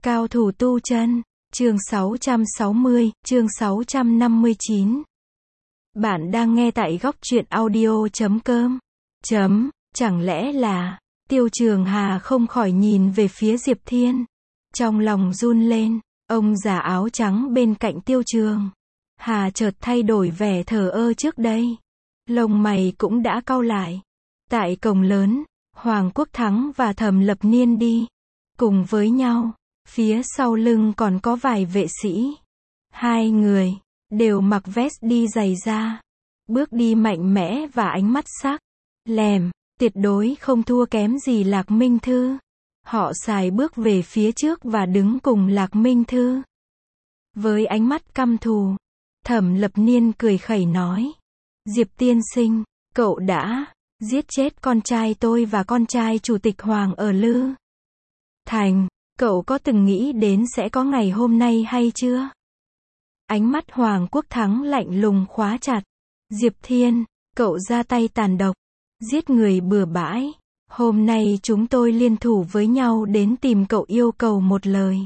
Cao thủ tu chân, chương 660, chương 659. Bạn đang nghe tại góc truyện audio.com. Chẳng lẽ là, Tiêu Trường Hà không khỏi nhìn về phía Diệp Thiên. Trong lòng run lên, ông già áo trắng bên cạnh Tiêu Trường Hà chợt thay đổi vẻ thờ ơ trước đây. Lông mày cũng đã cau lại. Tại cổng lớn, Hoàng Quốc Thắng và Thẩm Lập Niên đi cùng với nhau. Phía sau lưng còn có vài vệ sĩ. Hai người đều mặc vest đi giày da. Bước đi mạnh mẽ và ánh mắt sắc lẻm, tuyệt đối không thua kém gì Lạc Minh Thư. Họ sải bước về phía trước và đứng cùng Lạc Minh Thư. Với ánh mắt căm thù, Thẩm Lập Niên cười khẩy nói: Diệp tiên sinh, cậu đã giết chết con trai tôi và con trai chủ tịch Hoàng ở Lư Thành. Cậu có từng nghĩ đến sẽ có ngày hôm nay hay chưa? Ánh mắt Hoàng Quốc Thắng lạnh lùng khóa chặt. Diệp Thiên, cậu ra tay tàn độc, giết người bừa bãi. Hôm nay chúng tôi liên thủ với nhau đến tìm cậu yêu cầu một lời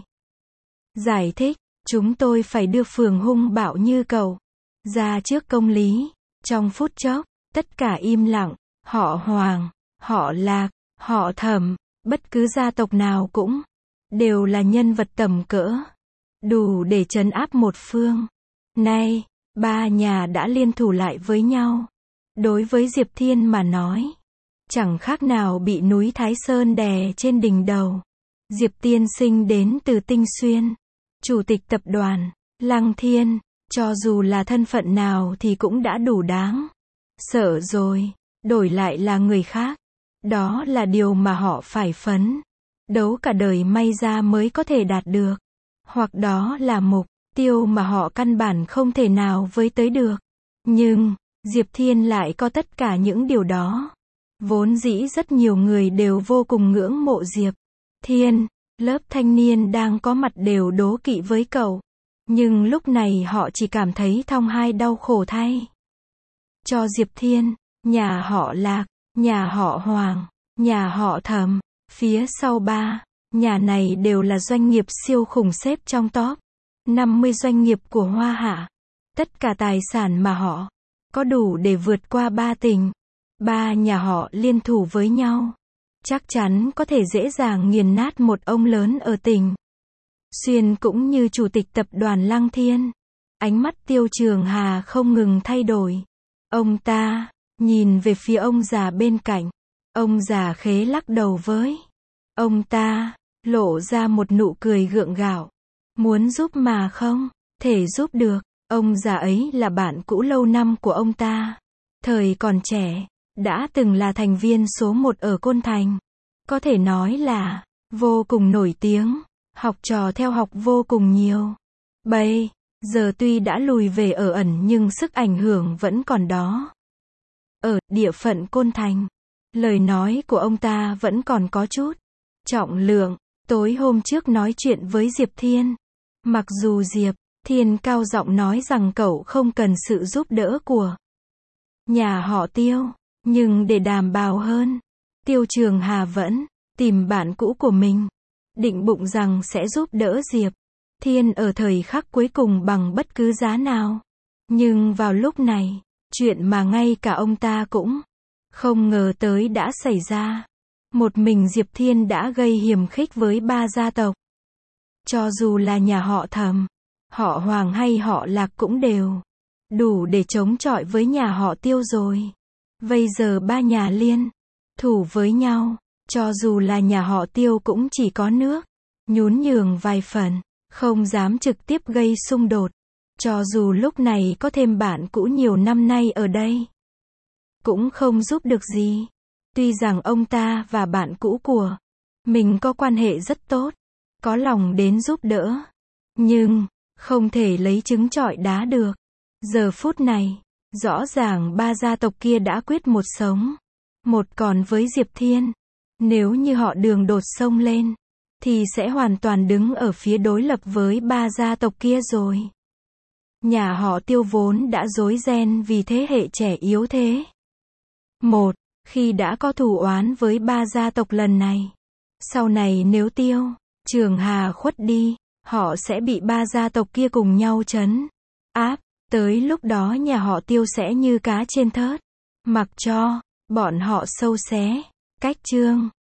giải thích. Chúng tôi phải đưa phường hung bạo như cậu ra trước công lý. Trong phút chốc, tất cả im lặng. Họ Hoàng, họ Lạc, họ Thẩm, bất cứ gia tộc nào cũng đều là nhân vật tầm cỡ, đủ để trấn áp một phương. Nay, ba nhà đã liên thủ lại với nhau. Đối với Diệp Thiên mà nói, chẳng khác nào bị núi Thái Sơn đè trên đỉnh đầu. Diệp tiên sinh đến từ Tinh Xuyên, chủ tịch tập đoàn Lăng Thiên, cho dù là thân phận nào thì cũng đã đủ đáng sợ rồi. Đổi lại là người khác, đó là điều mà họ phải phấn đấu cả đời may ra mới có thể đạt được. Hoặc đó là mục tiêu mà họ căn bản không thể nào với tới được. Nhưng, Diệp Thiên lại có tất cả những điều đó. Vốn dĩ rất nhiều người đều vô cùng ngưỡng mộ Diệp Thiên. Lớp thanh niên đang có mặt đều đố kỵ với cậu. Nhưng lúc này họ chỉ cảm thấy thong hai đau khổ thay cho Diệp Thiên. Nhà họ Lạc, nhà họ Hoàng, nhà họ Thẩm, phía sau ba nhà này đều là doanh nghiệp siêu khủng xếp trong top 50 doanh nghiệp của Hoa Hạ. Tất cả tài sản mà họ có đủ để vượt qua ba tỉnh. Ba nhà họ liên thủ với nhau, chắc chắn có thể dễ dàng nghiền nát một ông lớn ở tỉnh Xuyên cũng như chủ tịch tập đoàn Lăng Thiên. Ánh mắt Tiêu Trường Hà không ngừng thay đổi. Ông ta nhìn về phía ông già bên cạnh. Ông già khế lắc đầu với ông ta, lộ ra một nụ cười gượng gạo. Muốn giúp mà không thể giúp được. Ông già ấy là bạn cũ lâu năm của ông ta. Thời còn trẻ, đã từng là thành viên số 1 ở Côn Thành. Có thể nói là vô cùng nổi tiếng, học trò theo học vô cùng nhiều. Bây giờ tuy đã lùi về ở ẩn nhưng sức ảnh hưởng vẫn còn đó. Ở địa phận Côn Thành, lời nói của ông ta vẫn còn có chút trọng lượng. Tối hôm trước nói chuyện với Diệp Thiên, mặc dù Diệp Thiên cao giọng nói rằng cậu không cần sự giúp đỡ của nhà họ Tiêu, nhưng để đảm bảo hơn, Tiêu Trường Hà vẫn tìm bạn cũ của mình, định bụng rằng sẽ giúp đỡ Diệp Thiên ở thời khắc cuối cùng bằng bất cứ giá nào. Nhưng vào lúc này, chuyện mà ngay cả ông ta cũng không ngờ tới đã xảy ra. Một mình Diệp Thiên đã gây hiềm khích với ba gia tộc. Cho dù là nhà họ Thẩm, họ Hoàng hay họ Lạc cũng đều đủ để chống chọi với nhà họ Tiêu rồi. Bây giờ ba nhà liên thủ với nhau, cho dù là nhà họ Tiêu cũng chỉ có nước nhún nhường vài phần, không dám trực tiếp gây xung đột. Cho dù lúc này có thêm bạn cũ nhiều năm nay ở đây, cũng không giúp được gì. Tuy rằng ông ta và bạn cũ của mình có quan hệ rất tốt, có lòng đến giúp đỡ, nhưng không thể lấy trứng trọi đá được. Giờ phút này, rõ ràng ba gia tộc kia đã quyết một sống một còn với Diệp Thiên. Nếu như họ đường đột xông lên, thì sẽ hoàn toàn đứng ở phía đối lập với ba gia tộc kia rồi. Nhà họ Tiêu vốn đã rối ren vì thế hệ trẻ yếu thế. Khi đã có thù oán với ba gia tộc lần này, sau này nếu Tiêu Trường Hà khuất đi, họ sẽ bị ba gia tộc kia cùng nhau trấn áp. Tới lúc đó nhà họ Tiêu sẽ như cá trên thớt. Mặc cho bọn họ sâu xé, cách chương.